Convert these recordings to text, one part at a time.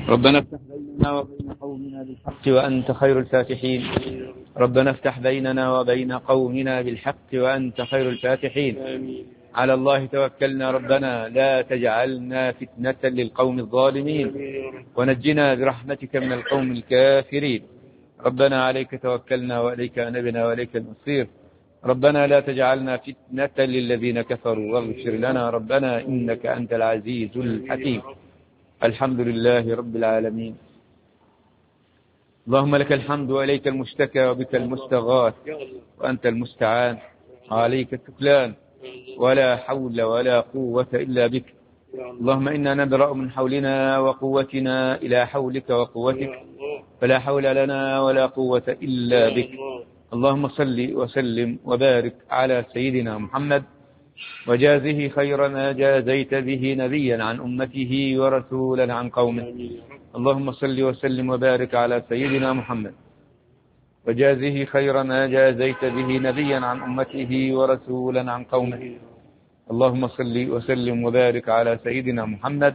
ربنا افتح بيننا وبين قومنا بالحق وأنت خير الفاتحين. ربنا افتح بيننا وبين قومنا بالحق وأنت خير الفاتحين. على الله توكلنا ربنا لا تجعلنا فتنة للقوم الظالمين ونجنا برحمتك من القوم الكافرين. ربنا عليك توكلنا وإليك أنبنا وإليك المصير. ربنا لا تجعلنا فتنة للذين كفروا واغفر لنا ربنا إنك أنت العزيز الحكيم. الحمد لله رب العالمين. اللهم لك الحمد وإليك المشتكى وبك المستغاث وأنت المستعان عليك التكلان ولا حول ولا قوة إلا بك. اللهم إنا نبرأ من حولنا وقوتنا إلى حولك وقوتك فلا حول لنا ولا قوة إلا بك. اللهم صل وسلم وبارك على سيدنا محمد وجازه خير ما جازيت به نبيا عن أمته ورسولا عن قومه. اللهم صل وسلم وبارك على سيدنا محمد وجازه خير ما جازيت به نبيا عن أمته ورسولا عن قومه. اللهم صل وسلم وبارك على سيدنا محمد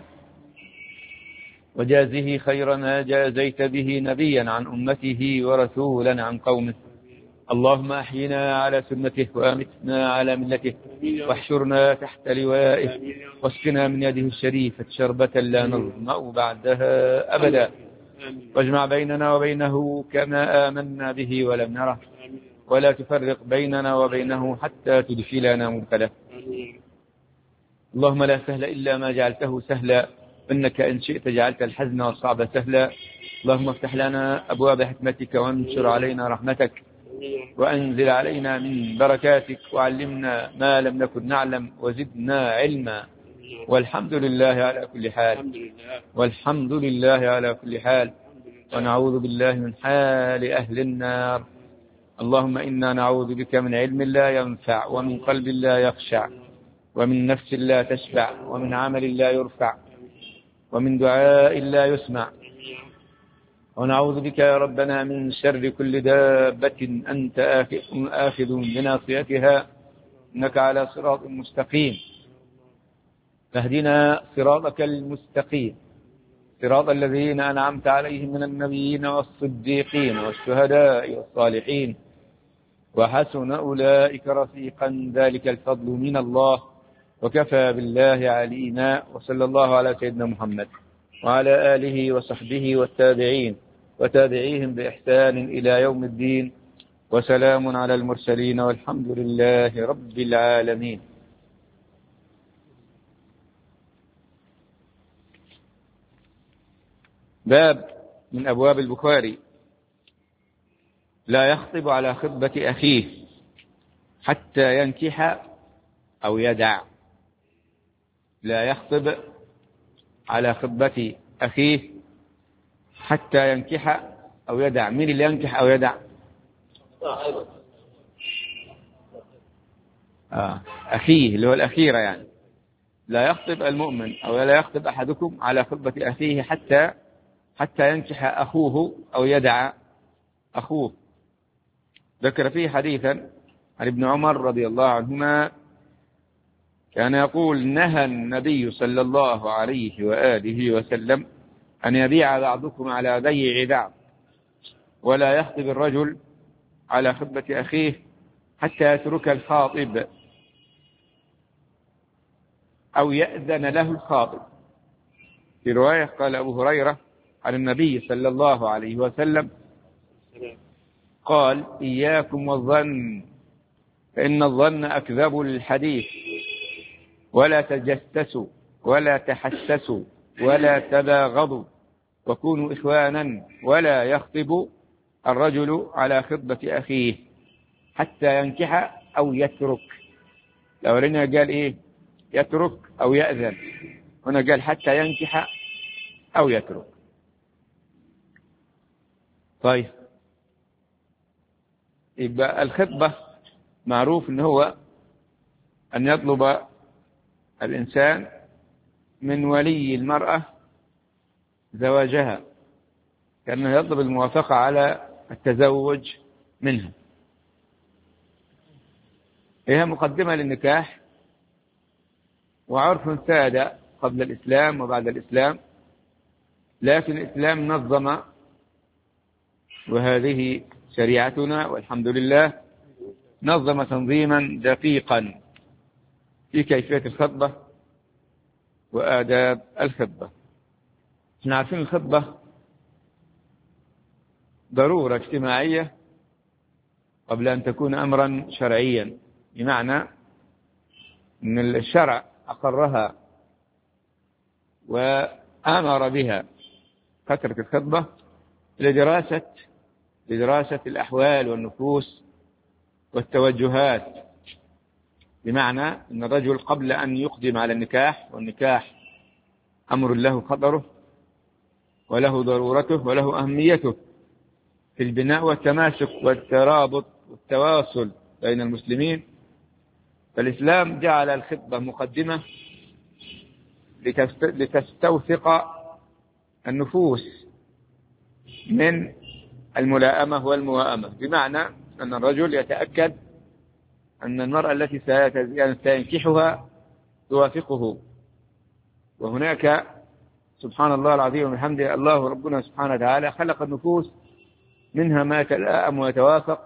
وجازه خير ما جازيت به نبيا عن أمته ورسولا عن قومه. اللهم أحينا على سنته وأمتنا على ملته واحشرنا تحت لوائه واسقنا من يده الشريفة شربة لا نظمأ بعدها أبدا واجمع بيننا وبينه كما آمنا به ولم نره ولا تفرق بيننا وبينه حتى تدخلنا مدخله. اللهم لا سهل إلا ما جعلته سهلا إنك إن شئت جعلت الحزن والصعب سهلا. اللهم افتح لنا أبواب حكمتك وانشر علينا رحمتك وأنزل علينا من بركاتك وعلمنا ما لم نكن نعلم وزدنا علما. والحمد لله على كل حال. والحمد لله على كل حال. ونعوذ بالله من حال أهل النار. اللهم إنا نعوذ بك من علم لا ينفع ومن قلب لا يخشع ومن نفس لا تشبع ومن عمل لا يرفع ومن دعاء لا يسمع. ونعوذ بك يا ربنا من شر كل دابة أنت آخذ بناصيتها إنك على صراط مستقيم. فاهدنا صراطك المستقيم صراط الذين أنعمت عليهم من النبيين والصديقين والشهداء والصالحين وحسن أولئك رفيقا ذلك الفضل من الله وكفى بالله علينا. وصلى الله على سيدنا محمد وعلى آله وصحبه والتابعين وتابعيهم بإحسان إلى يوم الدين. وسلام على المرسلين والحمد لله رب العالمين. باب من أبواب البخاري لا يخطب على خطبة أخيه حتى ينكح أو يدع. لا يخطب على خطبة أخيه حتى ينكح أو يدع. من اللي ينكح أو يدع؟ أخيه اللي هو الأخيرة يعني. لا يخطب المؤمن أو لا يخطب أحدكم على خطبة أخيه حتى ينكح أخوه أو يدع أخوه. ذكر فيه حديثا عن ابن عمر رضي الله عنهما كان يقول نهى النبي صلى الله عليه وآله وسلم أن يبيع بعضكم على بيع بعض ولا يخطب الرجل على خطبة أخيه حتى يترك الخاطب أو يأذن له الخاطب. في رواية قال أبو هريرة عن النبي صلى الله عليه وسلم قال إياكم والظن فإن الظن أكذب الحديث ولا تجسسوا ولا تحسسوا ولا تباغضوا وكونوا إخوانا ولا يخطب الرجل على خطبة أخيه حتى ينكح أو يترك. الأولاني قال إيه؟ يترك أو يأذن. هنا قال حتى ينكح أو يترك. طيب يبقى الخطبة معروف إن هو أن يطلب الإنسان من ولي المرأة زواجها كأنه يطلب الموافقة على التزوج منها. هي مقدمة للنكاح وعرف ساد قبل الإسلام وبعد الإسلام لكن الإسلام نظم، وهذه شريعتنا والحمد لله، نظم تنظيما دقيقا في كيفية الخطبة وآداب الخطبة. احنا عارفين الخطبة ضرورة اجتماعية قبل أن تكون أمرا شرعيا، بمعنى أن الشرع أقرها وأمر بها فترة الخطبة لدراسة الأحوال والنفوس والتوجهات، بمعنى أن الرجل قبل أن يقدم على النكاح، والنكاح أمر له خطره وله ضرورته وله أهميته في البناء والتماسك والترابط والتواصل بين المسلمين، فالإسلام جعل الخطبة مقدمة لتستوثق النفوس من الملائمة والموائمة، بمعنى أن الرجل يتأكد أن المرأة التي سينكحها توافقه. وهناك سبحان الله العظيم وبحمده، الله ربنا سبحانه وتعالى خلق النفوس منها ما يتلائم ويتوافق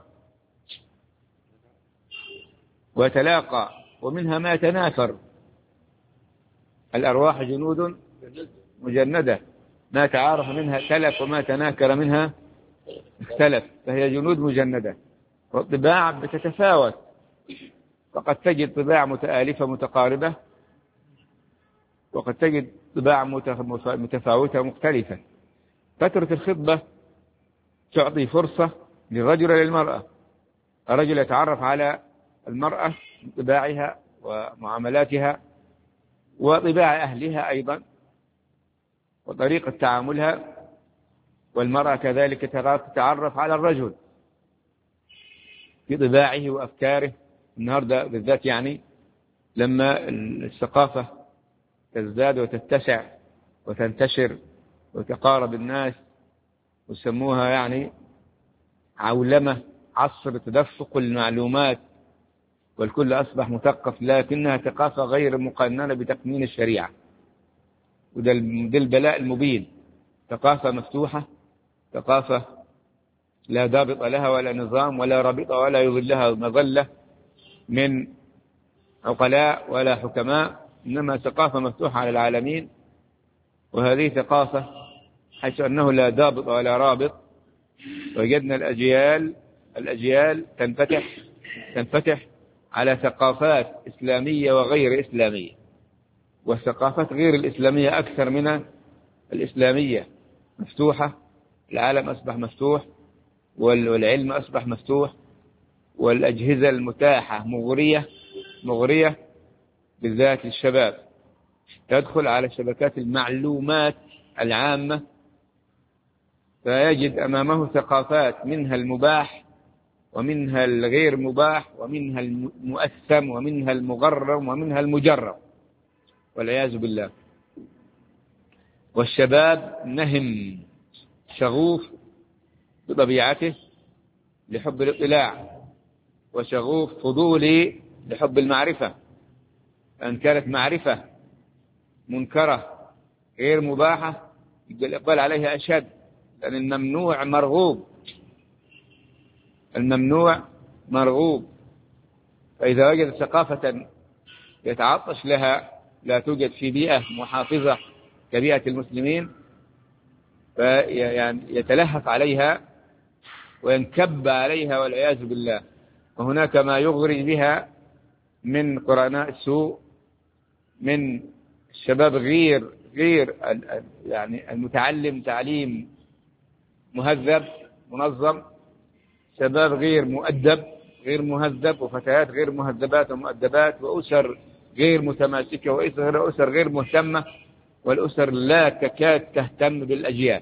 ويتلاقى، ومنها ما يتنافر. الأرواح جنود مجندة، ما تعارف منها ائتلف وما تناكر منها اختلف، فهي جنود مجندة. والطباع بتتفاوت، فقد تجد طباع متآلفة متقاربة، وقد تجد طباع متفاوتة مختلفة. فترة الخطبة تعطي فرصة للرجل وللمرأة. الرجل يتعرف على المرأة بطباعها ومعاملاتها وطباع أهلها أيضا وطريقة تعاملها، والمرأة كذلك تتعرف على الرجل في طباعه وأفكاره. النهاردة بالذات يعني لما الثقافة تزداد وتتسع وتنتشر وتقارب الناس، وسموها يعني عولمة، عصر تدفق المعلومات، والكل أصبح مثقف، لكنها ثقافة غير مقننة بتقنين الشريعة، وده البلاء المبين. ثقافة مفتوحة، ثقافة لا ضابط لها ولا نظام ولا رابطة ولا يظلها مظلة من عقلاء ولا حكماء، إنما ثقافة مفتوحة على العالمين. وهذه ثقافة حيث أنه لا ضابط ولا رابط، وجدنا الأجيال تنفتح على ثقافات إسلامية وغير إسلامية، والثقافات غير الإسلامية أكثر من الإسلامية مفتوحة. العالم أصبح مفتوح، والعلم أصبح مفتوح، والأجهزة المتاحة مغرية بالذات للشباب. تدخل على شبكات المعلومات العامة فيجد أمامه ثقافات، منها المباح ومنها الغير مباح ومنها المؤثم ومنها المغرم ومنها المجرم والعياذ بالله. والشباب نهم شغوف بطبيعته لحب الاطلاع، وشغوف فضولي لحب المعرفة، أن كانت معرفة منكرة غير مباحة يبقى الإقبال عليها أشد، لأن الممنوع مرغوب. فإذا وجد ثقافة يتعطش لها لا توجد في بيئة محافظة كبيئة المسلمين، فيتلهف عليها وينكب عليها والعياذ بالله. وهناك ما يغري بها من قرناء السوء، من الشباب غير يعني المتعلم تعليم مهذب منظم، شباب غير مؤدب غير مهذب، وفتيات غير مهذبات ومؤدبات، وأسر غير متماسكة، وأسر غير مهتمة، والأسر لا تكاد تهتم بالأجيال.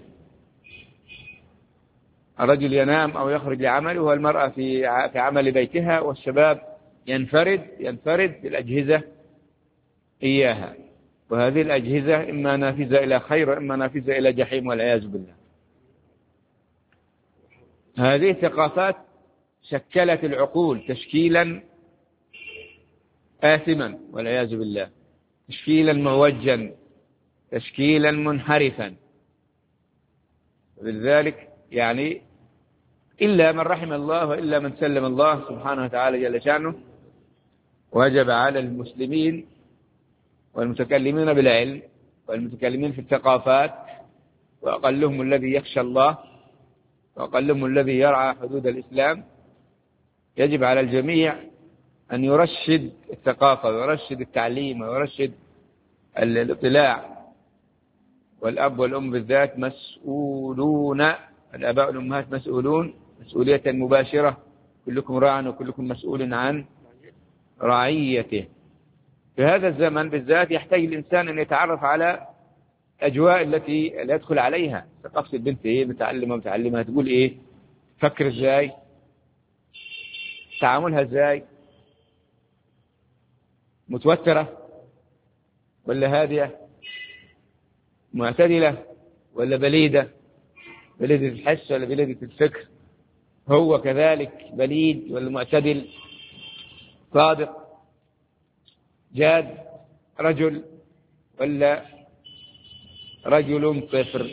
الرجل ينام أو يخرج لعمله، والمرأة في عمل بيتها، والشباب ينفرد بالأجهزة إياها. وهذه الأجهزة إما نافذة إلى خير وإما نافذة إلى جحيم والعياذ بالله. هذه الثقافات شكلت العقول تشكيلا آثما والعياذ بالله، تشكيلا معوجا، تشكيلا منحرفا. لذلك يعني إلا من رحم الله وإلا من سلم الله سبحانه وتعالى جل شأنه، وجب على المسلمين والمتكلمين بالعلم والمتكلمين في الثقافات، وأقلهم الذي يخشى الله وأقلهم الذي يرعى حدود الإسلام، يجب على الجميع أن يرشد الثقافة ويرشد التعليم ويرشد الاطلاع. والأب والأم بالذات مسؤولون، الآباء والأمهات مسؤولون مسؤولية مباشرة، كلكم راع وكلكم مسؤول عن رعيته. في هذا الزمن بالذات يحتاج الإنسان أن يتعرف على الأجواء التي يدخل عليها. ثقافة البنت إيه، متعلمة تقول إيه، تفكر إزاي، تعاملها إزاي، متوترة ولا هادئة، معتدلة ولا بليدة الحس ولا بليدة الفكر، هو كذلك بليد ولا معتدل، صادق جاد، رجل ولا رجل صفر.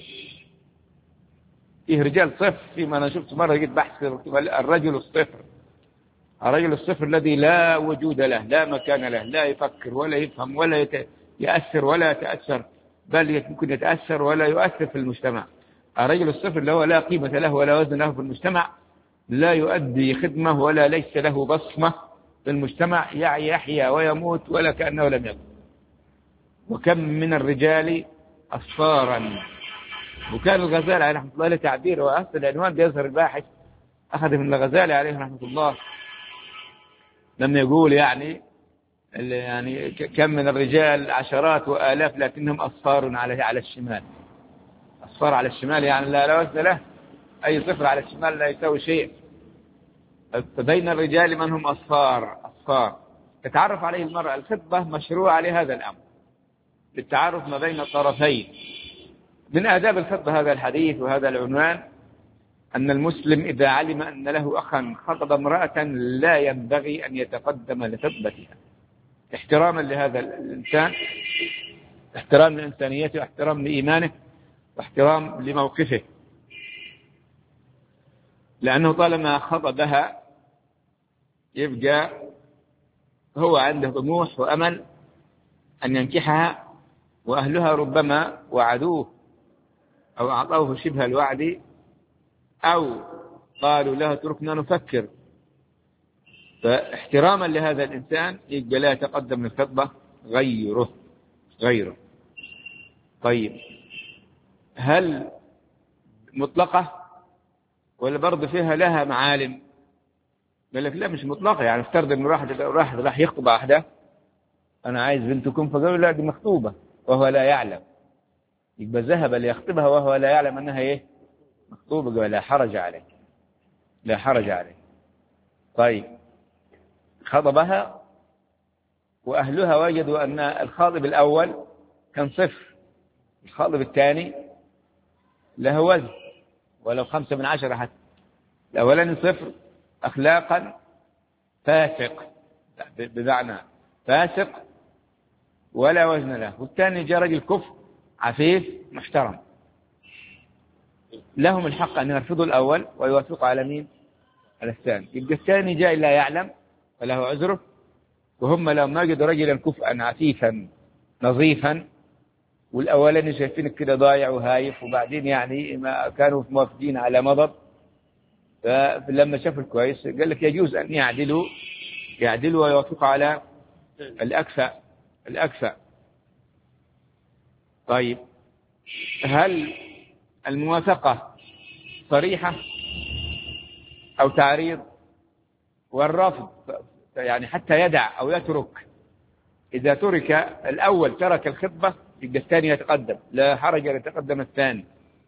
فيه رجال صفر، فيما أنا شفت مرة جيت بحث الرجل الصفر الذي لا وجود له، لا مكان له، لا يفكر ولا يفهم ولا يأثر ولا يتأثر، بل يمكن يتأثر ولا يؤثر في المجتمع. الرجل الصفر اللي هو لا قيمة له ولا وزن له في المجتمع، لا يؤدي خدمة ولا ليس له بصمة في المجتمع، يحيا ويموت ولا كأنه لم يكن. وكم من الرجال أصفارا. وكان الغزالي عليه رحمة الله له تعبير، وأصل العنوان بيظهر الباحث أخذ من الغزالي عليه رحمة الله لما يقول يعني كم من الرجال عشرات وآلاف لكنهم أصفار على الشمال. أصفار على الشمال يعني لا وزن له، أي صفر على الشمال لا يساوي شيء. فبين الرجال من هم أصفار تتعرف عليه المرأة. الخطبة مشروعة لهذا الأمر، للتعارف ما بين الطرفين. من آداب الخطبة هذا الحديث وهذا العنوان أن المسلم إذا علم أن له أخا خطب امرأة لا ينبغي أن يتقدم لخطبتها، احتراما لهذا الإنسان، احترام لإنسانيته، واحترام لإيمانه، واحترام لموقفه، لأنه طالما خطبها يبقى هو عنده طموح وأمل أن ينكحها، وأهلها ربما وعدوه أو أعطوه شبه الوعد أو قالوا له اتركنا نفكر. فاحتراما لهذا الإنسان يبقى لا يتقدم للخطبة غيره. طيب، هل مطلقة ولا برضه فيها لها معالم؟ قال لك لا، مش مطلقة. يعني افترض ان راح يخطب واحدة، انا عايز بنتكم، فقالوا لا دي مخطوبة وهو لا يعلم، يبقى ذهب ليخطبها وهو لا يعلم انها ايه، مخطوبة. قال لا حرج عليه. طيب، خطبها واهلها وجدوا ان الخاطب الاول كان صفر، الخاطب الثاني له وزن ولو 5 من 10 حتى. الأولاني صفر أخلاقا فاسق، بمعنى فاسق ولا وزن له، والثاني جاء رجل كفء عفيف محترم. لهم الحق أن يرفضوا الأول ويوافقوا على مين؟ على الثاني. يبقى الثاني جاء لا يعلم فله عذره، وهم لو ما جدوا رجلا كفءا عفيفا نظيفا، والأولاني شايفينك كده ضايع وهايف، وبعدين يعني ما كانوا موافقين على مضض، فلما شافوا الكويس قال لك يجوز أن يعدلوا ويوافقوا على الأكفأ. طيب، هل الموافقة صريحة أو تعريض؟ والرفض يعني حتى يدع أو يترك. إذا ترك الأول ترك الخطبة يبقى الثاني يتقدم، لا حرج أن يتقدم الثاني.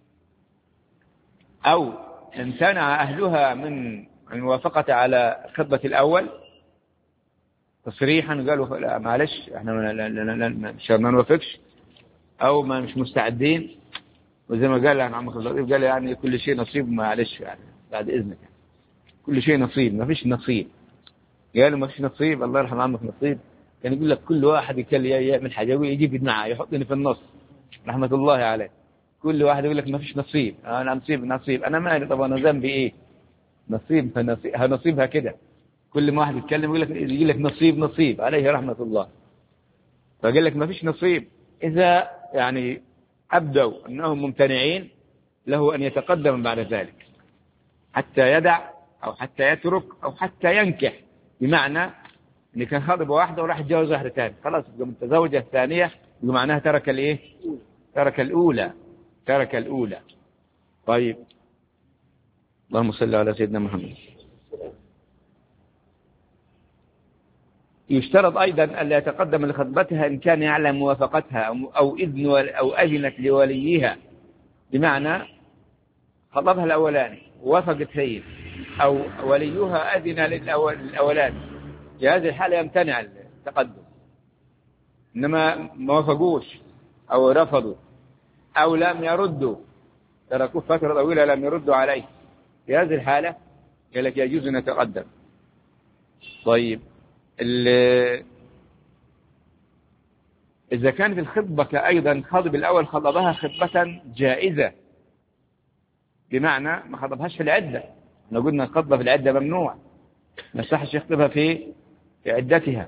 أو امتنع أهلها من الموافقة على خطبة الأول تصريحا، قالوا لا معلش احنا ما نوافقش، أو ما مش مستعدين. وزي ما قال عن عمك اللطيف، قال يعني كل شيء نصيب، معلش يعني بعد إذنك، يعني كل شيء نصيب، ما فيش نصيب. قالوا ما فيش نصيب، الله يرحم عمك نصيب كان يقول لك كل واحد يعمل حاجة ويجيب معه يحطني في النص، رحمة الله عليه. كل واحد يقول لك ما فيش نصيب، أنا نصيب أنا مالي، طب أنا ذنبي إيه؟ نصيبها كده. كل ما واحد يتكلم يقول لك نصيب عليه رحمة الله. فقال لك ما فيش نصيب. إذا يعني أبدوا أنهم ممتنعين، له أن يتقدم بعد ذلك حتى يدع أو حتى يترك أو حتى ينكح، بمعنى إن كان خاطب واحدة وراح يتجوز واحدة ثانية، خلاص يبقى متزوجة الثانية، بمعناها ترك الإيه؟ ترك الأولى. طيب، اللهم صل على سيدنا محمد. يشترط أيضا ألا يتقدم لخطبتها إن كان يعلم موافقتها أو أذنت لوليها، بمعنى خطبها الأولاني ووافقت هي، أو وليها أذن للأولاني، في هذه الحالة يمتنع التقدم. إنما ما وافقوش أو رفضوا أو لم يردوا، تركوه فترة طويلة لم يردوا عليه، في هذه الحالة قال لك يجوز أن يتقدم. طيب، إذا كانت الخطبة أيضا خطب الأول خطبها خطبة جائزة، بمعنى ما خطبهاش في العدة. احنا قلنا الخطبة في العدة ممنوع، ما يصحش يخطبها في عدتها،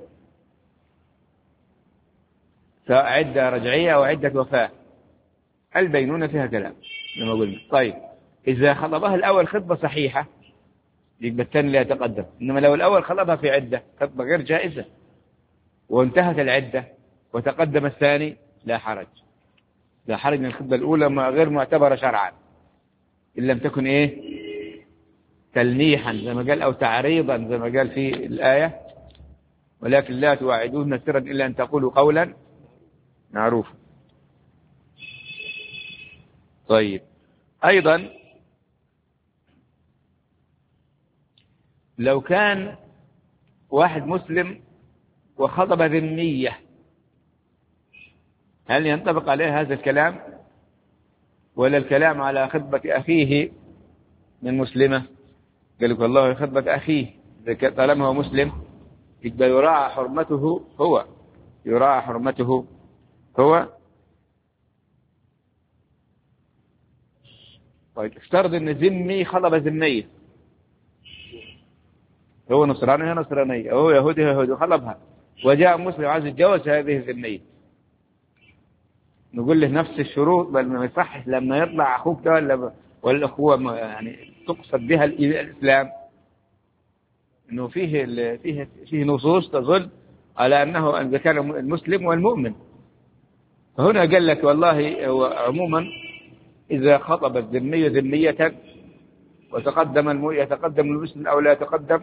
سواء عدة رجعية أو عدة وفاة، البينونة فيها كلام لما قلنا. طيب، إذا خطبها الأول خطبة صحيحة يبقى الثاني لا يتقدم. إنما لو الأول خطبها في عدة خطبة غير جائزة وانتهت العدة وتقدم الثاني، لا حرج من الخطبة الأولى غير معتبرة شرعا، إن لم تكن إيه؟ تلميحا زي ما قال، أو تعريضا زي ما قال في الآية، ولكن لا تواعدوهن سرا إلا أن تقولوا قولا معروفا. طيب، أيضا لو كان واحد مسلم وخطب ذمية، هل ينطبق عليه هذا الكلام ولا الكلام على خطبة أخيه من مسلمة؟ قال لك والله خطبة أخيه طالما هو مسلم يبقى يراعى حرمته هو. طيب، افترض ان ذمي خطب ذمية، هو نصراني هي نصرانية، هو يهودي هي يهودي، خطبها وجاء مسلم عايز يتجوز هذه الذمية، نقول له نفس الشروط، بل ما يصحش لما يطلع أخوك ده والأخوة يعني تقصد بها الإسلام، إنه فيه نصوص تدل على أنه إذا كان المسلم والمؤمن. فهنا قال لك والله هو عموما إذا خطب الذمية ذمية وتقدم يتقدم المسلم أو لا يتقدم،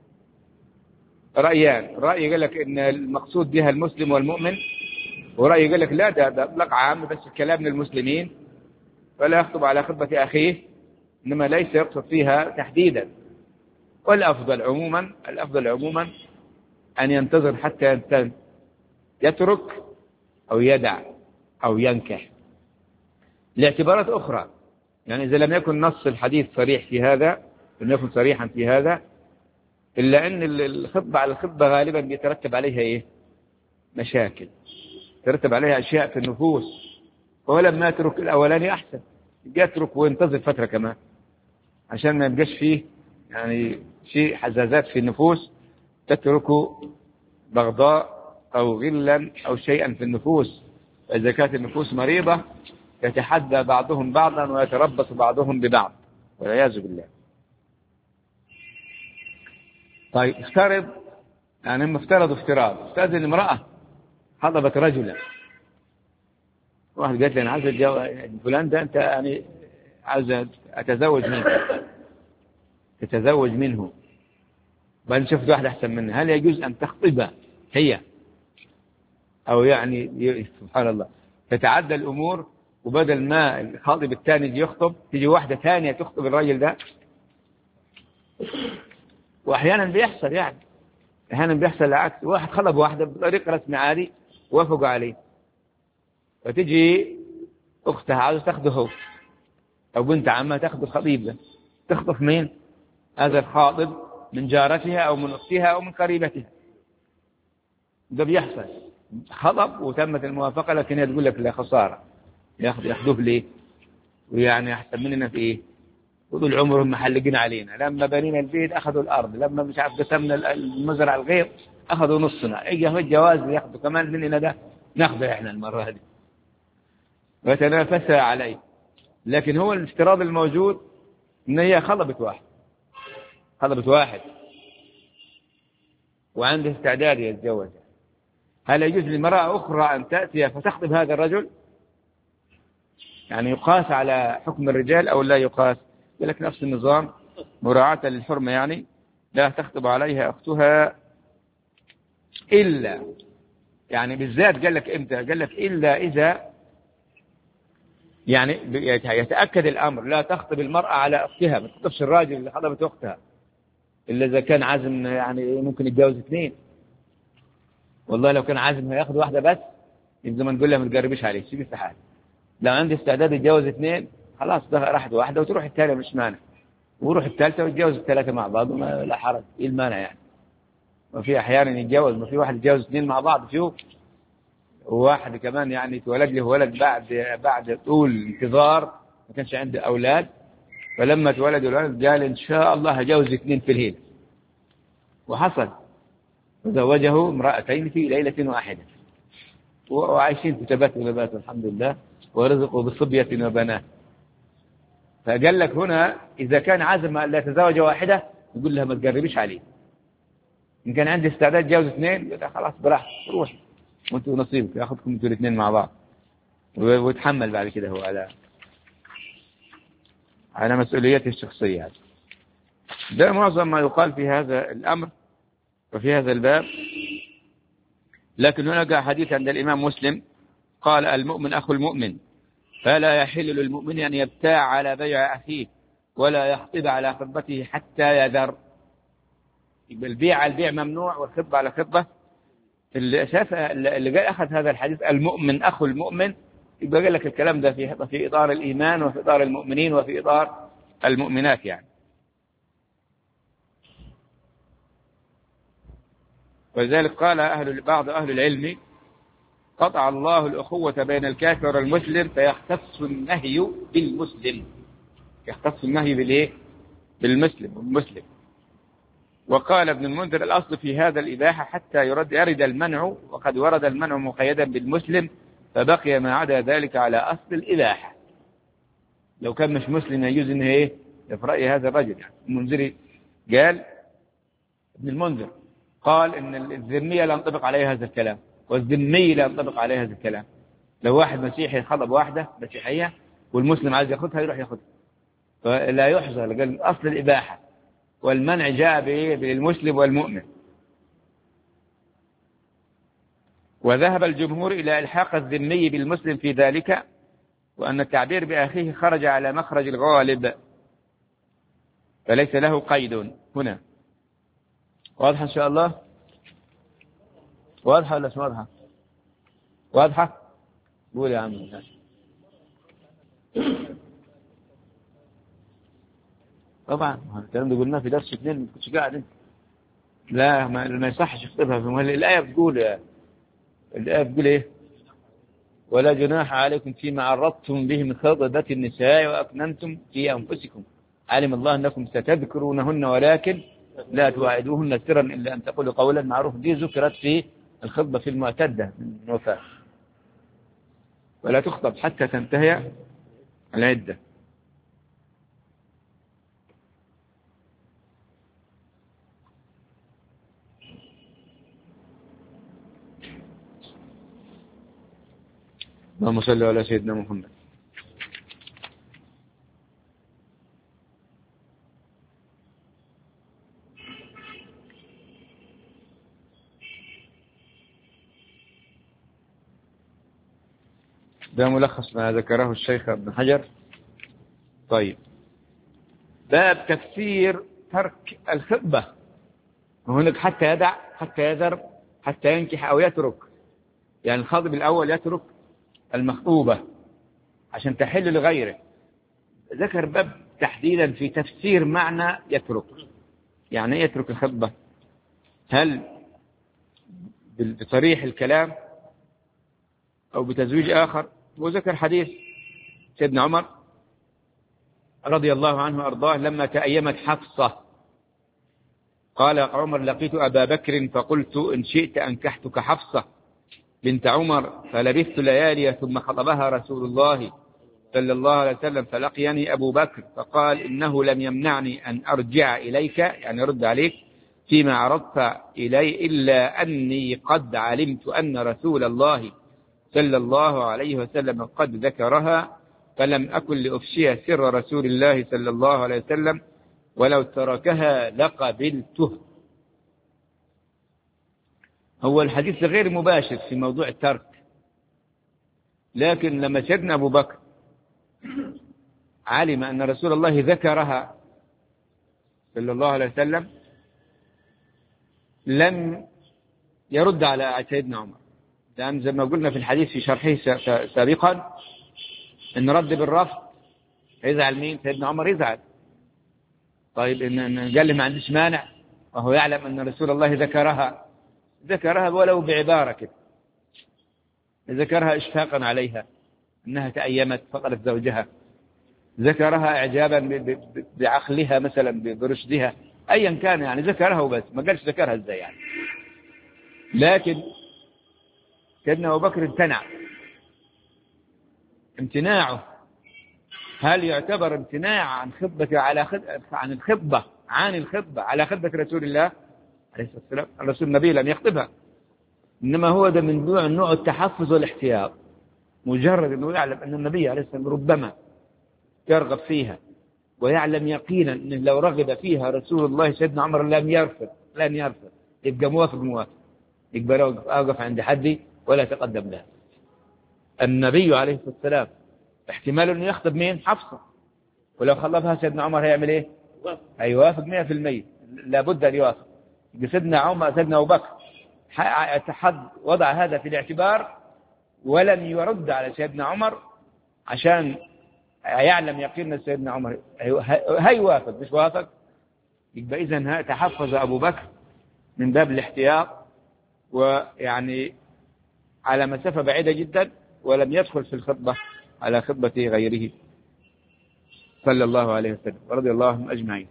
رأيان. رأي قال لك إن المقصود بها المسلم والمؤمن، ورأي قال لك لا، ده أطلق عام بس الكلام للمسلمين فلا يخطب على خطبة أخيه، إنما ليس يقصد فيها تحديدا. والأفضل عموما أن ينتظر حتى يترك أو يدع أو ينكح لاعتبارات أخرى. يعني إذا لم يكن نص الحديث صريح في هذا، لم يكن صريحا في هذا، إلا أن الخطبة على الخطبة غالبا بيترتب عليها إيه؟ مشاكل، ترتب عليها أشياء في النفوس، وهو لما يترك الأولاني أحسن، يترك وينتظر فترة كمان عشان ما يبقاش فيه يعني شيء حزازات في النفوس تترك بغضاء أو غلا أو شيئا في النفوس. إذا كانت النفوس مريضة يتحدى بعضهم بعضا ويتربص بعضهم ببعض والعياذ بالله. طيب، افترض ان امرأة خطبت رجلا، واحد قالت لي أنا عايز فلان ده أنت يعني عايز تتزوج منه، بل شفت واحد أحسن منه، هل يجوز أن تخطبها هي؟ أو يعني سبحان الله تتعدى الأمور، وبدل ما الخاطب الثاني يخطب تيجي واحدة ثانية تخطب الرجل ده. وأحيانا بيحصل العكس، واحد خطب واحدة بطريقة رسمي عادي وافقوا عليه، فتجي أختها عاوزة تاخده أو بنت عمها تاخد الخطيب ده، تخطف مين؟ هذا الخاطب من جارتها أو من أختها أو من قريبتها. ده بيحصل، خطب وتمت الموافقة، لكن هي تقول لك لا، خسارة، ياخذوه ليه؟ ويعني أحسن مننا في إيه؟ وطول عمرهم محلقين علينا، لما بنينا البيت أخذوا الأرض، لما مش عارف قسمنا المزرعة الغير أخذوا نصنا، إجا هو الجواز ياخذوا كمان مننا، ده ناخذه إحنا المرة هذه وتنافسها عليه. لكن هو الافتراض الموجود إن هي خطبت واحد وعنده استعداد يتزوج، هل يجوز لمرأة أخرى أن تأتي فتخطب هذا الرجل؟ يعني يقاس على حكم الرجال أو لا يقاس؟ يقول لك نفس النظام مراعاة للحرمة، يعني لا تخطب عليها أختها إلا، يعني بالذات قال لك إمتى؟ قال لك إلا إذا يعني يتأكد الأمر، لا تخطب المرأة على أختها، ما تخطبش الراجل اللي خطبت أختها إلا إذا كان عازم، يعني ممكن يتجوز 2. والله لو كان عازم هياخد واحدة بس يبقى ما نقول لها ما تقربيش عليه، سيبي في حالك. لو عندي استعداد يتجوز 2 خلاص، ده راحت واحدة وتروح الثانية مش مانع، وروح الثالثة ويتجوز ال3 مع بعض، وما لا حرج، إيه المانع يعني؟ وفي أحيانا يتجوز، ما في واحد يتجوز 2 مع بعض فيه، وواحد كمان يعني اتولد له ولد بعد طول انتظار، ما كانش عنده أولاد، فلما اتولد الولد قال إن شاء الله هجوز 2 في الهيل، وحصل، وزوجه امرأتين في ليلة واحدة، وعايشين في تبات ونبات الحمد لله، ورزقوا بصبية وبنات. فقال لك هنا إذا كان عازم لا يتزوج واحدة يقول لها ما تقربيش عليه، إن كان عندي استعداد جوز 2 خلاص براحتك روح وانتوا نصيبك، ياخذكم انتوا الاثنين مع بعض، ويتحمل بعد كده هو على مسؤوليته الشخصية. ده معظم ما يقال في هذا الأمر وفي هذا الباب. لكن هناك حديث عند الإمام مسلم قال المؤمن أخو المؤمن، فلا يحل للمؤمن أن يبتاع على بيع أخيه ولا يخطب على خطبته حتى يذر. البيع على البيع ممنوع، والخطبة على خطبة. اللي شاف اللي جاء أخذ هذا الحديث المؤمن أخو المؤمن، يبقى قال لك الكلام ده في إطار الإيمان وفي إطار المؤمنين وفي إطار المؤمنات يعني. ولذلك قال بعض أهل العلم قطع الله الأخوة بين الكافر والمسلم فيختص النهي بالمسلم، يختص النهي بالإيه؟ بالمسلم. وقال ابن المنذر الأصل في هذا الإباحة حتى يرد المنع، وقد ورد المنع مقيدا بالمسلم فبقي ما عدا ذلك على أصل الإباحة. لو كان مش مسلم يجوز إنه إيه؟ في رأي هذا الرجل يعني. المنذري قال، ابن المنذر قال إن الذمية لا ينطبق عليها هذا الكلام، والذمي لا ينطبق عليها هذا الكلام. لو واحد مسيحي خطب واحدة مسيحية والمسلم عايز ياخذها يروح ياخذها، فلا يحظى. قال أصل الإباحة، والمنع جاء بالمسلم والمؤمن. وذهب الجمهور إلى إلحاق الذمي بالمسلم في ذلك، وأن التعبير بأخيه خرج على مخرج الغالب فليس له قيد هنا. واضحة إن شاء الله؟ واضحة ولا مش واضحة؟ واضحة؟ قول يا عم. طبعا الكلام ده قلناه في درس 2 ما كنتش قاعد انت. لا ما يصحش يخطبها في الآية بتقول ايه؟ ولا جناح عليكم فيما عرضتم به من خطبة النساء وأكننتم في أنفسكم علم الله أنكم ستذكرونهن ولكن لا تواعدوهن سرا إلا أن تقولوا قولا معروف. دي ذكرت في الخطبة في المعتدة من وفاة، ولا تخطب حتى تنتهي العدة. اللهم صل على سيدنا محمد. ده ملخص ما ذكره الشيخ ابن حجر. طيب، باب تفسير ترك الخطبة. وهناك حتى يدع، حتى يذر، حتى ينكح أو يترك. يعني الخاطب الأول يترك المخطوبة عشان تحل لغيره. ذكر باب تحديدا في تفسير معنى يترك. يعني ايه يترك الخطبة؟ هل بصريح الكلام أو بتزويج آخر؟ وذكر حديث سيدنا عمر رضي الله عنه وأرضاه لما تأيمت حفصة قال عمر: لقيت أبا بكر فقلت: إن شئت أنكحتك حفصة بنت عمر، فلبثت ليالي ثم خطبها رسول الله صلى الله عليه وسلم، فلقيني أبو بكر فقال: إنه لم يمنعني أن أرجع إليك، يعني أرد عليك فيما عرضت إلي، إلا أني قد علمت أن رسول الله صلى الله عليه وسلم قد ذكرها، فلم أكن لأفشي سر رسول الله صلى الله عليه وسلم، ولو تركها لقبلته. هو الحديث غير مباشر في موضوع الترك، لكن لما سيدنا أبو بكر علم أن رسول الله ذكرها صلى الله عليه وسلم لم يرد على سيدنا عمر، لأن زي ما قلنا في الحديث في شرحه سابقا إن رد بالرفض يزعل مين؟ سيدنا عمر يزعل. طيب إن قال له ما عنديش مانع وهو يعلم أن رسول الله ذكرها ولو بعبارة كده، ذكرها إشفاقا عليها أنها تأيمت فقدت زوجها، ذكرها إعجابا بعقلها مثلا برشدها، أيا كان يعني ذكرها وبس، ما قالش ذكرها إزاي يعني. لكن سيدنا أبو بكر امتناعه هل يعتبر امتناع عن خطبة على خطبة رسول الله عليه الصلاة والسلام؟ الرسول النبي لم يخطبها، إنما هو ده من نوع التحفظ والاحتياط، مجرد أنه يعلم أن النبي عليه الصلاة والسلام ربما يرغب فيها، ويعلم يقينا أنه لو رغب فيها رسول الله سيدنا عمر لن يرفض، يبقى موافق، يبقى أوقف عند حدي ولا تقدم لها. النبي عليه الصلاة والسلام احتمال أنه يخطب مين؟ حفصة، ولو خلفها سيدنا عمر هيعمل إيه؟ هيوافق 100%، لابد أن يوافق. سيدنا أبو بكر وضع هذا في الاعتبار ولم يرد على سيدنا عمر عشان يعلم يقين سيدنا عمر هيوافق، مش وافق، يبقى إذن تحفظ أبو بكر من باب الاحتياط، ويعني على مسافة بعيدة جدا، ولم يدخل في الخطبة على خطبة غيره صلى الله عليه وسلم ورضي الله عنهم أجمعين.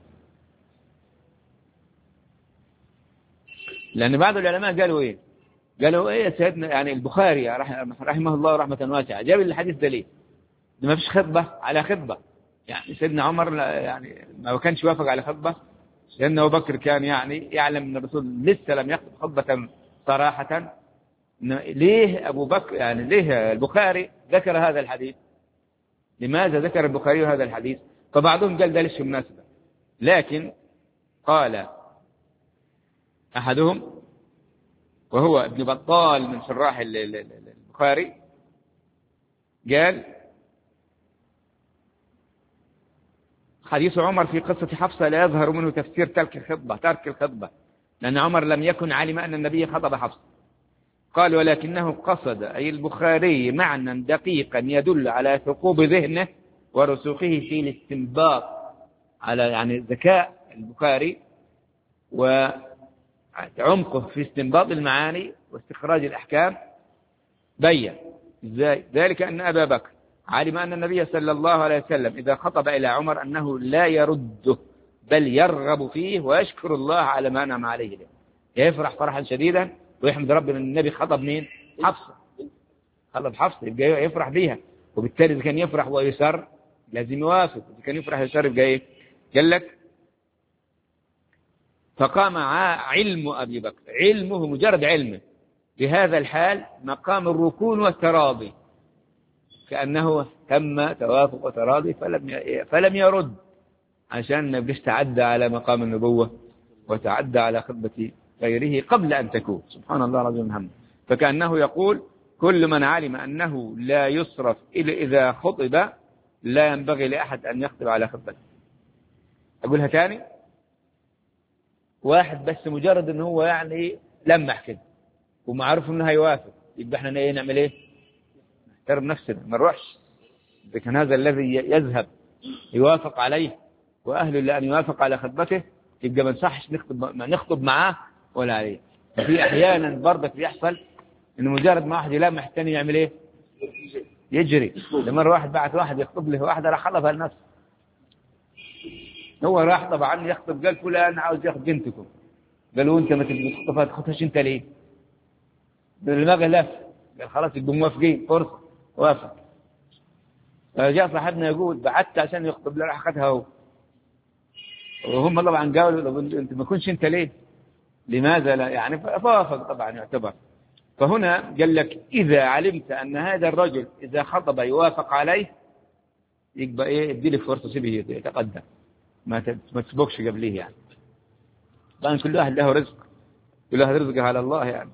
لأن بعض العلماء قالوا إيه سيدنا، يعني البخاري رحمه الله رحمة واسعة جاب الحديث ده ليه؟ ما فيش خطبة على خطبة، يعني سيدنا عمر يعني ما كانش يوافق على خطبة، سيدنا أبو بكر كان يعني يعلم أن الرسول لسه لم يخطب خطبة صراحة. ليه أبو بكر يعني ليه البخاري ذكر هذا الحديث؟ لماذا ذكر البخاري هذا الحديث؟ فبعضهم قال ده ليش مناسبة، لكن قال أحدهم وهو ابن بطال من شراح البخاري قال: حديث عمر في قصة حفصة لا يظهر منه تفسير ترك الخطبة، لأن عمر لم يكن علم أن النبي خطب حفصة. قال: ولكنه قصد أي البخاري معنى دقيقا يدل على ثقوب ذهنه ورسوخه في الاستنباط، على يعني ذكاء البخاري وعمقه في استنباط المعاني واستخراج الأحكام. بين ازاي ذلك؟ أن أبا بكر علم أن النبي صلى الله عليه وسلم إذا خطب إلى عمر أنه لا يرده بل يرغب فيه ويشكر الله على ما أنعم عليه له، يفرح فرحا شديدا ويحمد ربنا أن النبي خطب مين؟ حفصة. خطب حفصة يبقى يفرح بيها، وبالتالي إذا كان يفرح ويسر لازم يوافق، إذا كان يفرح ويسر يبقى إيه؟ قال لك: فقام علم أبي بكر، علمه مجرد علمه بهذا الحال مقام الركون والتراضي، كأنه تم توافق وتراضي فلم يرد، عشان ما يبقاش تعدى على مقام النبوة وتعدى على خطبة غيره قبل أن تكون. سبحان الله العظيم الحمد. فكأنه يقول: كل من علم أنه لا يصرف إلا إذا خطب لا ينبغي لأحد أن يخطب على خطبته. أقولها تاني: واحد بس مجرد أنه هو يعني لمح كده ومعروف أنه هيوافق، يبقى احنا نعمل إيه؟ نحترم نفسنا ما نروحش. إذا كان هذا الذي يذهب يوافق عليه وأهله لأن يوافق على خطبته، يبقى ما نصحش نخطب معاه ولا عليه. ففي أحيانا برضك بيحصل إن مجرد ما واحد يلمح الثاني يعمل إيه؟ يجري. لما واحد بعت واحد يخطب له واحدة راح خلفها لنفسه، هو راح طبعا يخطب، قال فلان عاوز ياخذ بنتكم. قالوا انت ما تبي تخطبها تاخذهاش انت ليه؟ دماغه لف، قال خلاص يبقوا موافقين، فرصه وافق. فجاء صاحبنا يقول بعت عشان يخطب له، راح اخذها هو. وهم طبعا قالوا انت ما كنتش انت ليه؟ لماذا لا يعني؟ فوافق طبعا يعتبر. فهنا قال لك إذا علمت أن هذا الرجل إذا خطب يوافق عليه، يبقى إيه، ادي له فرصة، سيبه يتقدم، ما تسبقش قبليه يعني. طبعا كل واحد له رزق، كل واحد رزقه على الله يعني.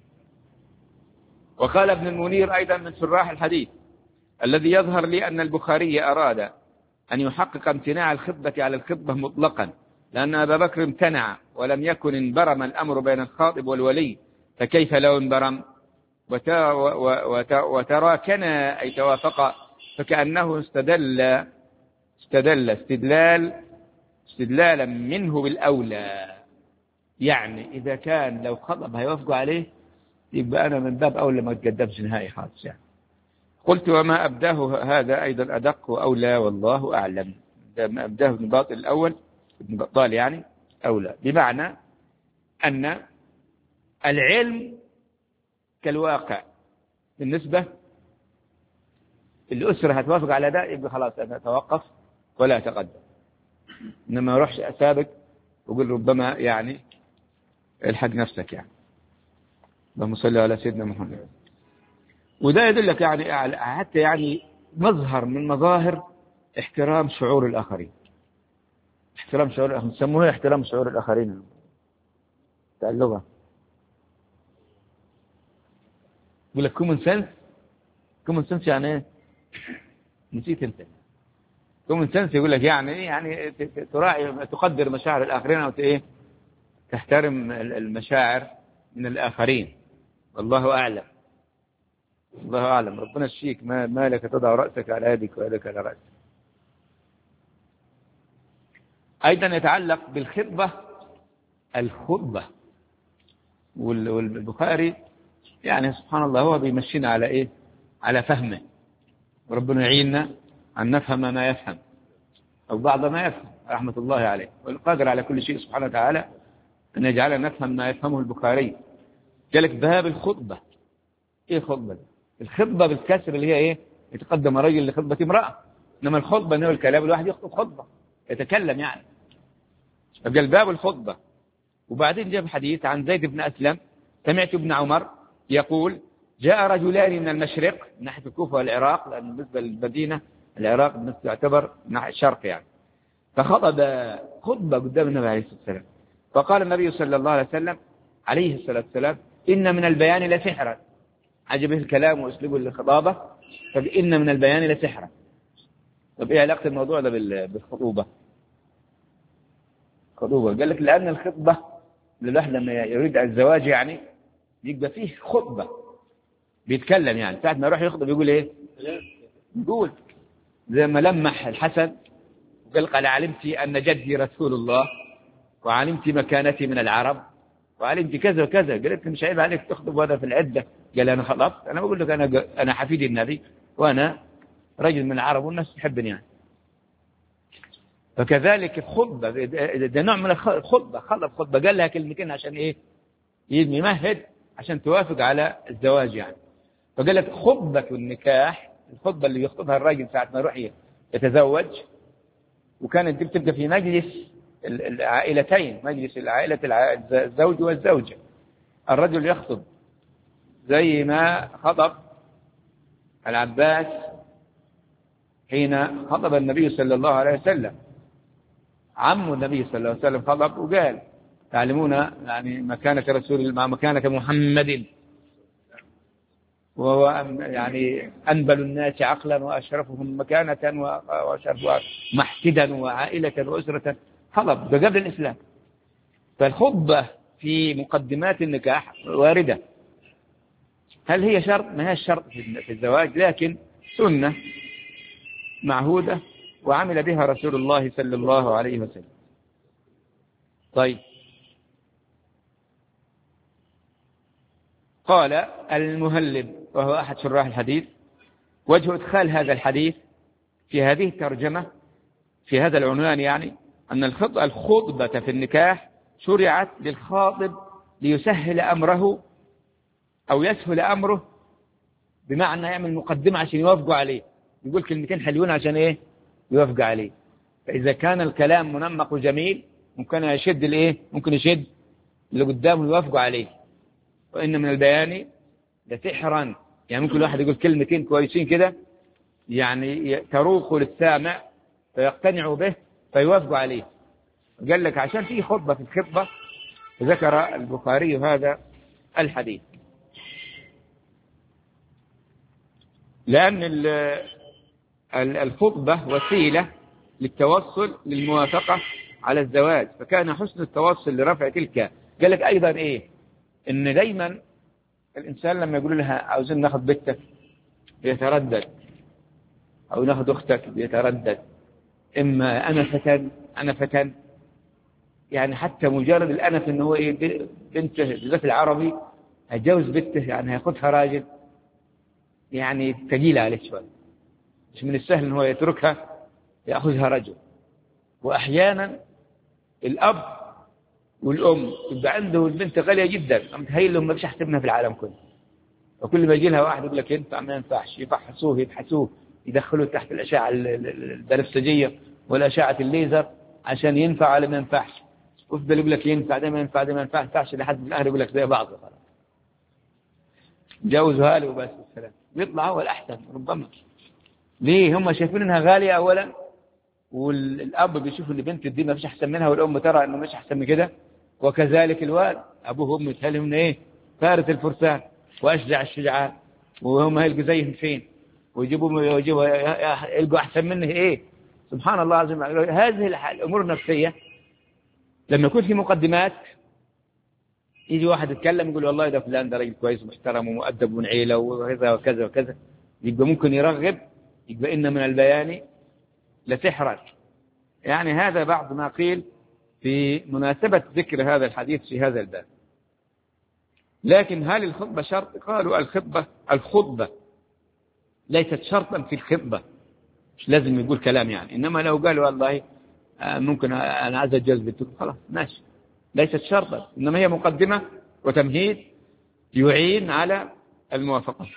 وقال ابن المنير أيضا من شراح الحديث: الذي يظهر لي أن البخاري أراد أن يحقق امتناع الخطبة على الخطبة مطلقا، لأن أبا بكر امتنع ولم يكن انبرم الأمر بين الخاطب والولي، فكيف لو انبرم وتراكنا أي توافقا، فكأنه استدلالا منه بالأولى. يعني إذا كان لو خطب هيوافقوا عليه، يبقى أنا من باب أولى ما تقدمش نهائي خالص يعني. قلت وما أبداه هذا أيضا أدق وأولى والله أعلم. ما أبداه ابن باطل الأول، ابن بطال يعني، أولى، بمعنى أن العلم كالواقع. بالنسبة الأسرة هتوافق على ده، يبقى خلاص أنا أتوقف ولا أتقدم، إنما أروحش أسابق وقل ربما يعني الحق نفسك يعني. اللهم صل على سيدنا محمد. وده يدلك يعني حتى يعني مظهر من مظاهر احترام شعور الآخرين. احترام شعور الآخرين سموه احترام شعور الآخرين بتاع اللغة. يقول لك كومن سنس. كومن سنس يعني ايه؟ نسيت انت. كومن سنس يقول لك يعني تراعي، تقدر مشاعر الآخرين، أو ايه، تحترم المشاعر من الآخرين. والله أعلم. الله أعلم. ربنا يشفيك. ما لك تضع رأسك على يدك ويدك على رأسك. أيضا يتعلق بالخطبة الخطبة. والبخاري يعني سبحان الله هو بيمشينا على إيه؟ على فهمه. وربنا يعيننا أن نفهم ما يفهم أو بعض ما يفهم رحمة الله عليه، والقادر على كل شيء سبحانه وتعالى أن يجعلنا نفهم ما يفهمه البخاري. جالك باب الخطبة. إيه خطبة؟ الخطبة بالكسر اللي هي إيه؟ يتقدم رجل لخطبة امرأة. إنما الخطبة إنه الكلام، الواحد يخطب خطبة يتكلم يعني. فقال باب الخطبة. وبعدين جاب حديث عن زيد بن أسلم: سمعت ابن عمر يقول: جاء رجلان من المشرق، من ناحية الكوفة والعراق، لأن بالنسبة للمدينة العراق تعتبر ناحية الشرق يعني. فخطب خطبة قدام النبي عليه الصلاة والسلام. فقال النبي صلى الله عليه والسلام: إن من البيان لسحرا. عجبه الكلام وأسلوبه للخطابة، فإن من البيان لسحرا. طب إيه علاقة الموضوع ده بالخطوبة؟ خطوبة قال لك لأن الخطبة للواحد لما يريد الزواج يعني يبقى فيه خطبة، بيتكلم يعني. ساعة ما يروح يخطب يقول إيه؟ يقول زي ما لمح الحسن وقال: قال علمت أن جدي رسول الله، وعلمت مكانتي من العرب، وعلمت كذا وكذا. قالت: مش عيب عليك تخطب هذا في العدة؟ قال: أنا خطبت، أنا بقول لك أنا حفيد النبي، وأنا رجل من العرب والناس تحبني يعني. فكذلك الخطبة ده نوع من الخطبة. خطبة قال لها كلمتين عشان إيه؟ يمهد عشان توافق على الزواج يعني. فقال لك خطبة النكاح، الخطبة اللي يخطبها الراجل ساعة ما يروح يتزوج. وكانت دي بتبقى في مجلس العائلتين، مجلس العائلة، الزوج والزوجة. الرجل يخطب زي ما خطب العباس حين خطب النبي صلى الله عليه وسلم. عم النبي صلى الله عليه وسلم خطب وقال: تعلمون يعني مكانة رسول الله، مكانة محمد، وهو يعني أنبل الناس عقلا وأشرفهم مكانة وأشرفها محسدا وعائلة وأسرة. خطب ده قبل الإسلام. فالخطبة في مقدمات النكاح واردة. هل هي شرط؟ ما هي شرط في الزواج، لكن سنة معهودة وعمل بها رسول الله صلى الله عليه وسلم. طيب، قال المهلب وهو أحد شراح الحديث: وجه إدخال هذا الحديث في هذه الترجمة في هذا العنوان يعني أن الخطبة في النكاح شرعت للخاطب ليسهل أمره أو يسهل أمره، بمعنى يعمل مقدمة عشان يوافقوا عليه، يقول كلمتين حلوين عشان إيه؟ يوافقوا عليه. فإذا كان الكلام منمق وجميل ممكن يشد الإيه؟ ممكن يشد اللي قدامه يوافقوا عليه. وإن من البيان لسحرا، يعني ممكن الواحد يقول كلمتين كويسين كده يعني تروق للسامع فيقتنعوا به فيوافقوا عليه. قال لك عشان في خطبة في الخطبة، ذكر البخاري هذا الحديث، لأن الخطبة وسيلة للتوصل للموافقة على الزواج، فكان حسن التوصل لرفع تلك. قال لك أيضا إيه؟ إن دايما الإنسان لما يقول لها عاوزين ناخذ بنتك بيتردد، أو ناخذ أختك بيتردد، إما أنا فتن، يعني حتى مجرد الأنف إنه هو إيه بنته بالذات العربي هيتجوز بنته، يعني هياخدها راجل، يعني ثقيلة عليه شوي، مش من السهل إنه هو يتركها يأخذها رجل. وأحيانا الأب والأم يبقى عنده البنت غالية جدا، متهيأ لهم ما فيش أحسن منها في العالم كله، وكل ما يجي لها واحد يقول لك ينفع ما ينفعش، يبحثوه يدخلوه تحت الأشعة البنفسجية والأشعة الليزر عشان ينفع ولا ما ينفعش، ويفضل يقول لك ينفع ده ما ينفع ده ما ينفعش، لحد الأهل يقول لك زي بعض خلاص جوزها له بس السلام، يطلع هو الأحسن ربما. ليه؟ هم شايفين إنها غالية أولا، والأب بيشوف إن بنت دي ما فيش أحسن منها، والأم ترى إنه مش أحسن من كده، وكذلك الوالد أبوه وأمه يتهيألهم إن إيه فارس الفرسان وأشجع الشجعان، وهم هيلقوا زيهم فين، ويجيبوا يلقوا أحسن منه إيه. سبحان الله العظيم. هذه الأمور النفسية لما يكون في مقدمات، يجي واحد يتكلم يقول والله ده فلان ده راجل كويس ومحترم ومؤدب ونعيله وكذا وكذا وكذا، يبقى ممكن يرغب، يبقى إن من البيان لسحرا. يعني هذا بعض ما قيل في مناسبة ذكر هذا الحديث في هذا الباب. لكن هل الخطبة شرط؟ قالوا الخطبة ليست شرطا في الخطبة، مش لازم يقول كلام يعني، إنما لو قالوا والله ممكن أنا عايز أتجوز بنتك خلاص ماشي، ليست شرطا، إنما هي مقدمة وتمهيد يعين على الموافقة.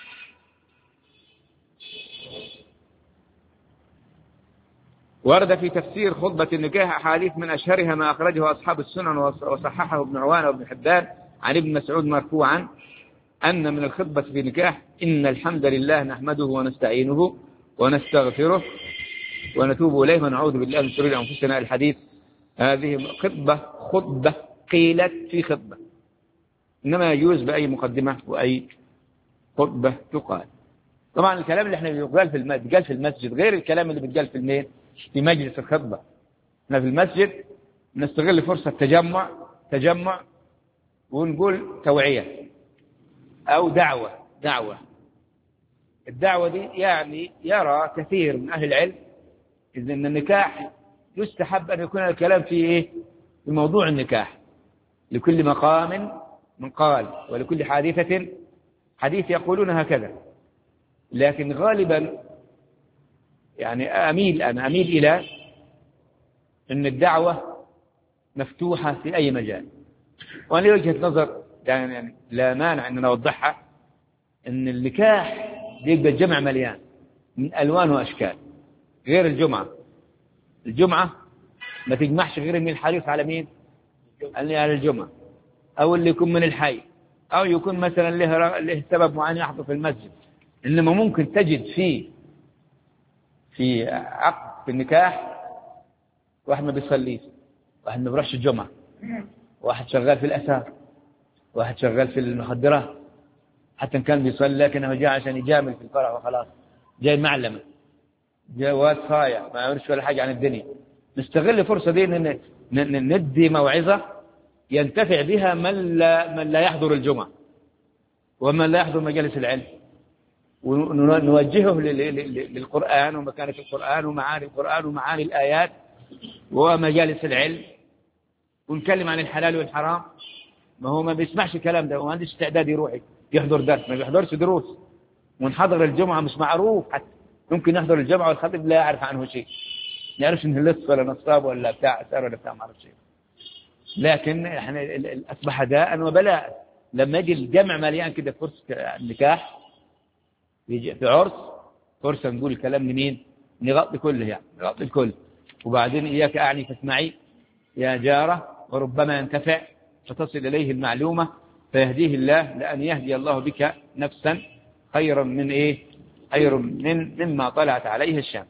ورد في تفسير خطبة النكاح أحاديث من أشهرها ما أخرجه أصحاب السنن وصححه ابن عوان وابن حبان عن ابن مسعود مرفوعا أن من الخطبة في النكاح إن الحمد لله نحمده ونستعينه ونستغفره ونتوب إليه ونعوذ بالله من شرور أنفسنا. الحديث هذه خطبة قيلت في خطبة، إنما يجوز بأي مقدمة وأي خطبة تقال. طبعا الكلام اللي احنا بيقال في المسجد غير الكلام اللي بيتقال في مجلس الخطبة. احنا في المسجد نستغل فرصة تجمع ونقول توعية أو دعوة. الدعوة دي يعني يرى كثير من أهل العلم إذن أن النكاح يستحب أن يكون الكلام فيه إيه؟ في موضوع النكاح، لكل مقام مقال ولكل حادثة حديث، يقولون هكذا. لكن غالبا يعني أميل إلى أن الدعوة مفتوحة في أي مجال. وأنا لي وجهة نظر يعني لا مانع أن نوضحها، أن النكاح يبقى الجمع مليان من ألوان وأشكال، غير الجمعة ما تجمعش غير من الحريص على مين؟ على الجمعة، أو اللي يكون من الحي، أو يكون مثلا له سبب معين يحضر في المسجد. إنما ممكن تجد في عقد في النكاح واحد ما بيصليش، واحد ما بيروحش الجمعة، واحد شغال في الأثار، واحد شغال في المخدرات، حتى إن كان بيصلي لكنه جاء عشان يجامل في الفرح وخلاص، جاي معلمة، جاي واد صايع ما يعرفش ولا حاجة عن الدنيا. نستغل الفرصة دي إن ندي موعظة ينتفع بها من لا يحضر الجمعة ومن لا يحضر مجالس العلم، ونوجهه للقرآن ومكانة القرآن ومعاني القرآن ومعاني الآيات ومجالس العلم، ونتكلم عن الحلال والحرام. ما هو ما بيسمعش الكلام ده وما عندش استعداد يروح يحضر درس، ما بيحضرش دروس. ونحضر الجمعة مش معروف، حتى ممكن يحضر الجمعة والخطيب لا يعرف عنه شيء، يعرفش إنه لص ولا نصاب ولا بتاع أثار ولا بتاع ما أعرفش. لكن إحنا أصبح داء وبلاء. لما يجي الجمع مليان كده فرصة نكاح، يجي في عرس فرصة نقول الكلام لمين؟ نغطي كله يعني، نغطي الكل. وبعدين إياك أعني فاسمعي يا جارة، وربما ينتفع فتصل إليه المعلومة فيهديه الله، لأن يهدي الله بك نفسا خيرا من إيه؟ خير مما طلعت عليه الشمس.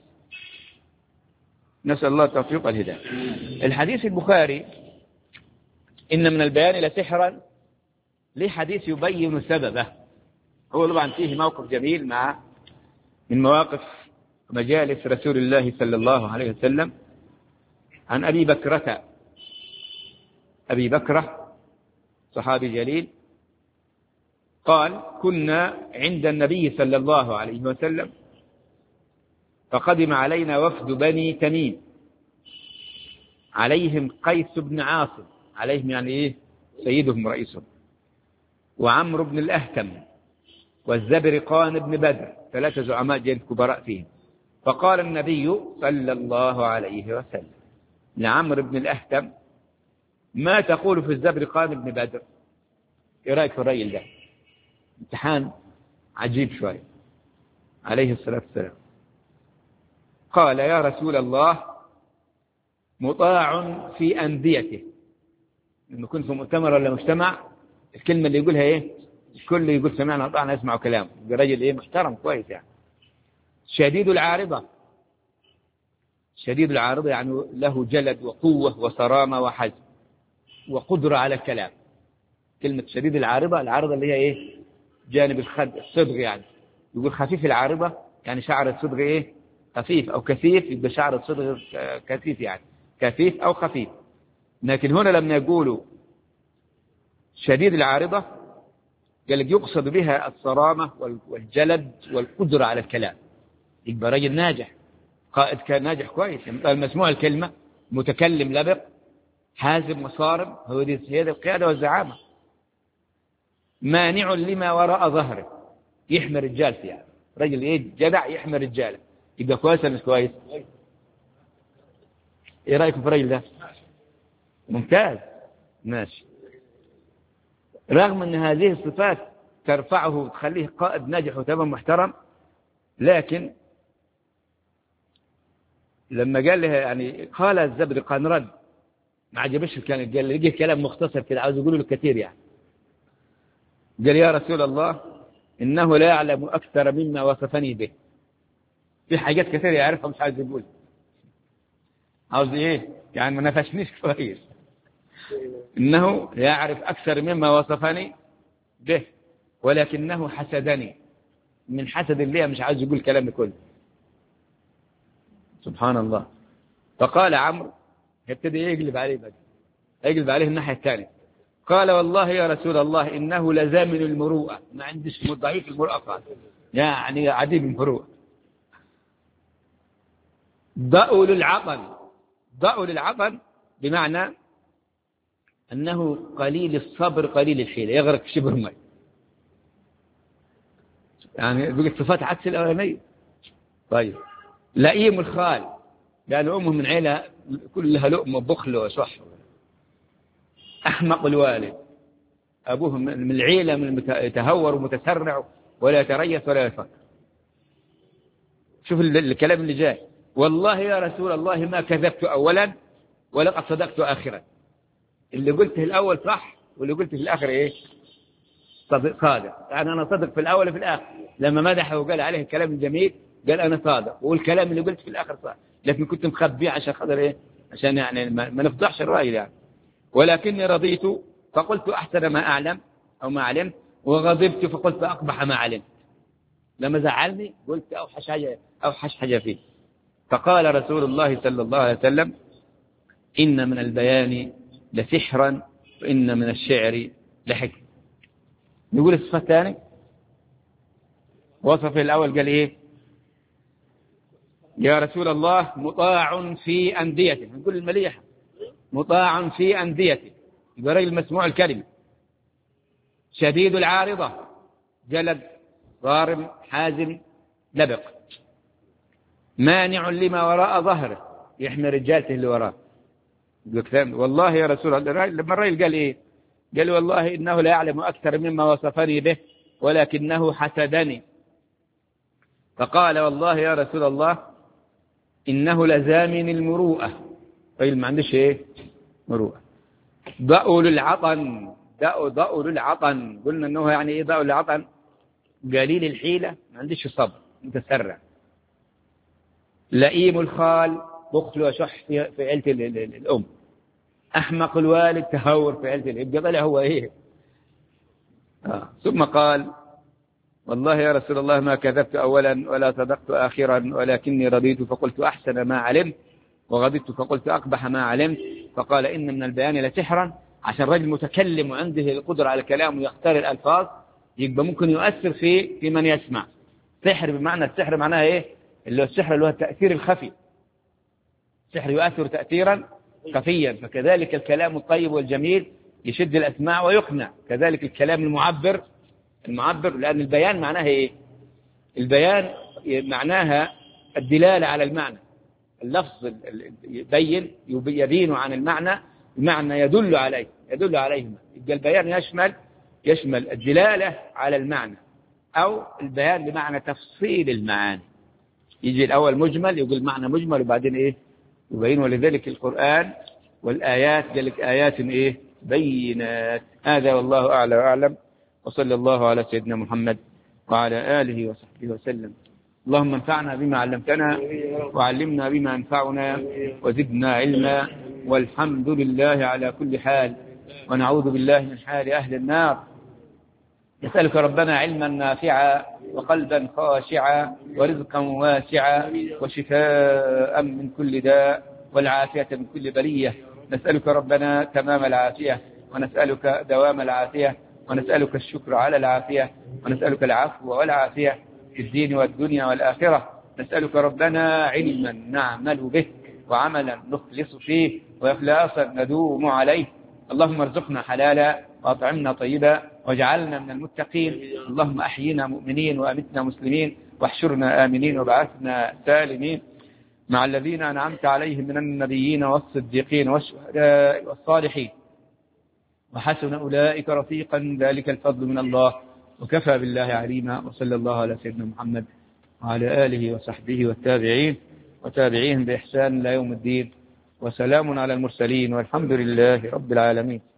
نسأل الله التوفيق والهداية. الحديث البخاري إن من البيان لسحرا، ليه حديث يبين سببه. هو طبعا فيه موقف جميل من مواقف مجالس رسول الله صلى الله عليه وسلم. عن أبي بكرة صحابي جليل قال: كنا عند النبي صلى الله عليه وسلم فقدم علينا وفد بني تميم عليهم قيس بن عاصم، عليهم يعني إيه؟ سيدهم رئيسهم، وعمرو بن الأهتم، والزبرقان بن بدر، 3 زعماء جيل كبراء فيهم. فقال النبي صلى الله عليه وسلم لعمرو بن الأهتم: ما تقول في الزبرقان بن بدر؟ ايه رايك في الرجل ده؟ امتحان عجيب شوي عليه الصلاة والسلام. قال: يا رسول الله، مطاع في أنديته. لما كنت في مؤتمر ولا مجتمع، الكلمة اللي يقولها ايه؟ الكل يقول سمعنا وطعنا، يسمعوا كلام. الرجل ايه؟ محترم كويس يعني. شديد العارضة. شديد العارضة يعني له جلد وقوة وصرامة وحزم وقدرة على الكلام. كلمة شديد العارضة، العارضة اللي هي ايه؟ جانب الخد، الصدغ يعني. يقول خفيف العارضة يعني شعر الصدغ ايه؟ خفيف أو كثيف، يبقى شعر الصدغ كثيف يعني، كثيف أو خفيف. لكن هنا لما يقولوا شديد العارضة قال لك يقصد بها الصرامة والجلد والقدرة على الكلام. يبقى رجل ناجح، قائد كان ناجح كويس، المسموع الكلمة، متكلم لبق، حازم مصارم. هو دي القيادة والزعامة. مانع لما وراء ظهره، يحمي رجال يعني، رجل ايه؟ جدع، يحمي رجاله. يبقى كويس ولا مش كويس؟ ايه رايكم في الرجل ده؟ ممتاز، ماشي. رغم ان هذه الصفات ترفعه وتخليه قائد ناجح وتمام محترم، لكن لما قال له يعني قال الزبرقان رد ما عجبش، كان قال لقي كلام مختصر كده عاوز يقول له كثير يعني. قال: يا رسول الله، إنه لا يعلم أكثر مما وصفني به. في حاجات كثير يعرفها مش عاوز يقول. عاوز إيه يعني؟ ما نفشنيش كويس. إنه يعرف أكثر مما وصفني به، ولكنه حسدني. من حسد الله مش عاوز يقول كلام كله. سبحان الله. فقال عمرو، يبتدي يقلب عليه بقى، يقلب عليه الناحية الثانية. قال: والله يا رسول الله، إنه لزامن المروءة. ما عندش ضعيف المروءة قال، يعني عديم المروءة. ضأل العطن. ضأل العطن بمعنى أنه قليل الصبر قليل الحيلة، يغرق شبر ماء. يعني بقت صفات عكس الأولانية. طيب. لئيم الخال، لأن أمه من عيلة كلها لؤم وبخل وشح. أحمق الوالد، أبوه من العيلة من يتهور ومتسرع ولا يتريث ولا يفكر. شوف الكلام اللي جاي: والله يا رسول الله ما كذبت أولا ولقد صدقت آخرا. اللي قلته الأول صح، واللي قلته في الآخر إيه؟ صادق. يعني أنا صدق في الأول وفي الآخر. لما مدحه وقال عليه الكلام الجميل قال أنا صادق، والكلام اللي قلت في الآخر صح، لكن كنت مخبيه عشان خاطر إيه؟ عشان يعني ما نفضحش الرأي يعني. ولكني رضيت فقلت أحسن ما أعلم أو ما علمت، وغضبت فقلت أقبح ما علمت. لما زعلني قلت أوحش حاجة فيه. فقال رسول الله صلى الله عليه وسلم: إن من البيان لسحرا، وإن من الشعر لحكم. نقول الصفة الثاني. وصف الأول قال إيه؟ يا رسول الله، مطاع في أنديته. نقول المليحة مطاع في أنديته، يبقى رجل مسموع الكلمة. شديد العارضة، جلد ضارم حازم لبق. مانع لما وراء ظهره، يحمي رجالته اللي وراه. والله يا رسول الله، لما الرجل قال إيه؟ قال والله إنه لا يعلم أكثر مما وصفني به ولكنه حسدني. فقال والله يا رسول الله إنه لزامن المروءة. طيب ما عندش إيه مروءة. ضأوا للعطن، ضأوا للعطن. قلنا إنه يعني إيه ضأوا للعطن؟ قليل الحيلة، ما عندش صبر، متسرع. لئيم الخال، بخل وشح في عيلة الأم. أحمق الوالد، تهور في عيلة الأب. قبل هو إيه. ثم قال والله يا رسول الله ما كذبت أولا ولا صدقت آخرا، ولكني رضيت فقلت أحسن ما علمت، وغضبت فقلت أقبح ما علمت. فقال إن من البيان لسحرا. عشان رجل متكلم وعنده القدرة على الكلام ويختار الألفاظ، يبقى ممكن يؤثر في من يسمع. سحر بمعنى، السحر معناه إيه؟ اللي هو السحر اللي هو التأثير الخفي. السحر يؤثر تأثيرا خفيا. فكذلك الكلام الطيب والجميل يشد الأسماع ويقنع. كذلك الكلام المعبر، لأن البيان معناه إيه؟ البيان معناها الدلالة على المعنى. اللفظ يبين عن المعنى، المعنى يدل عليه، عليهما. يبقى البيان يشمل الدلالة على المعنى، أو البيان بمعنى تفصيل المعاني. يجي الأول مجمل، يقول معنى مجمل، وبعدين إيه يبين. ولذلك القرآن والآيات قال لك آيات إيه بينات. هذا والله أعلى وأعلم، وصلى الله على سيدنا محمد وعلى آله وصحبه وسلم. اللهم انفعنا بما علمتنا، وعلمنا بما ينفعنا، وزدنا علما، والحمد لله على كل حال، ونعوذ بالله من حال أهل النار. نسألك ربنا علما نافعا، وقلبا خاشعا، ورزقا واسعا، وشفاء من كل داء، والعافية من كل بلية. نسألك ربنا تمام العافية، ونسألك دوام العافية، ونسألك الشكر على العافية، ونسألك العفو والعافية في الدين والدنيا والآخرة. نسألك ربنا علما نعمل به، وعملا نخلص فيه، وإخلاصا ندوم عليه. اللهم ارزقنا حلالا، وأطعمنا طيبا، واجعلنا من المتقين. اللهم أحينا مؤمنين، وأمتنا مسلمين، واحشرنا آمنين، وبعثنا سالمين مع الذين أنعمت عليهم من النبيين والصديقين والشهداء والصالحين، وحسن أولئك رفيقا. ذلك الفضل من الله، وكفى بالله عليما. وصلى الله على سيدنا محمد وعلى آله وصحبه والتابعين وتابعيهم بإحسان إلى يوم الدين. وسلام على المرسلين، والحمد لله رب العالمين.